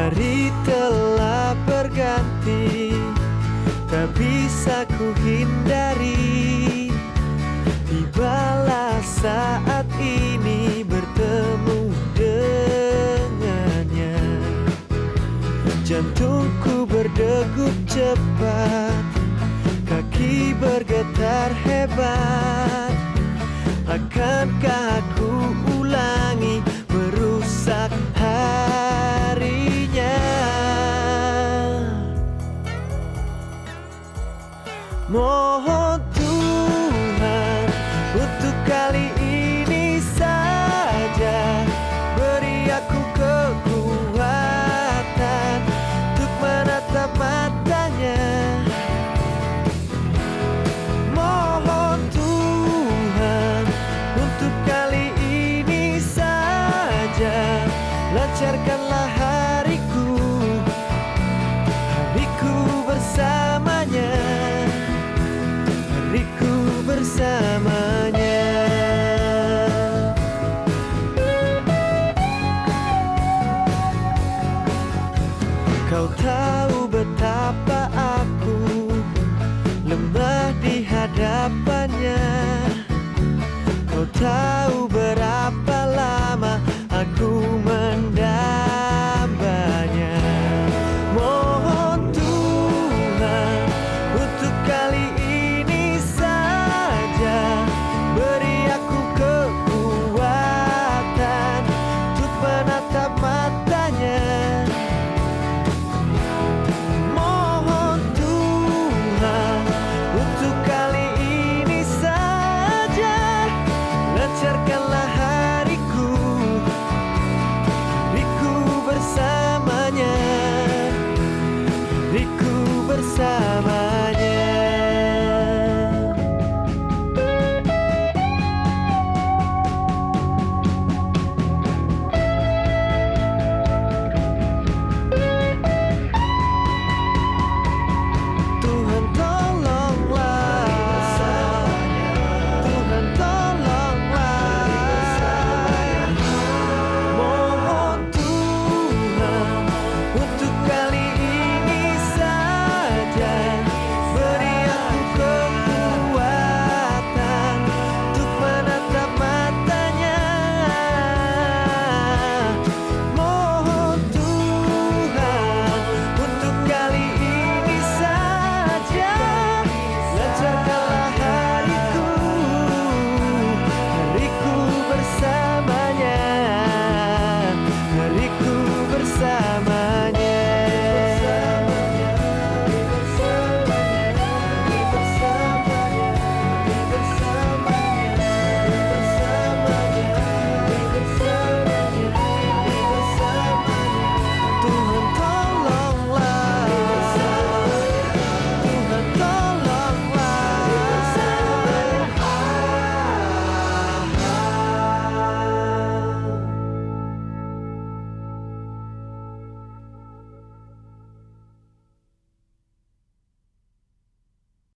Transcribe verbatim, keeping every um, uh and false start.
Hari telah berganti, tak bisa ku hindari. Tibalah saat ini bertemu dengannya. Jantungku berdegup cepat, kaki bergetar hebat. Akankah aku ulangi merusak harinya? Mohon Tuhan untuk kali ini saja beri aku kekuatan untuk menatap matanya. Mohon Tuhan untuk kali ini saja lancarkanlah hariku, hariku bersamanya, hariku bersamanya. Kau tahu betapa aku lemah di hadapannya. Kau tahu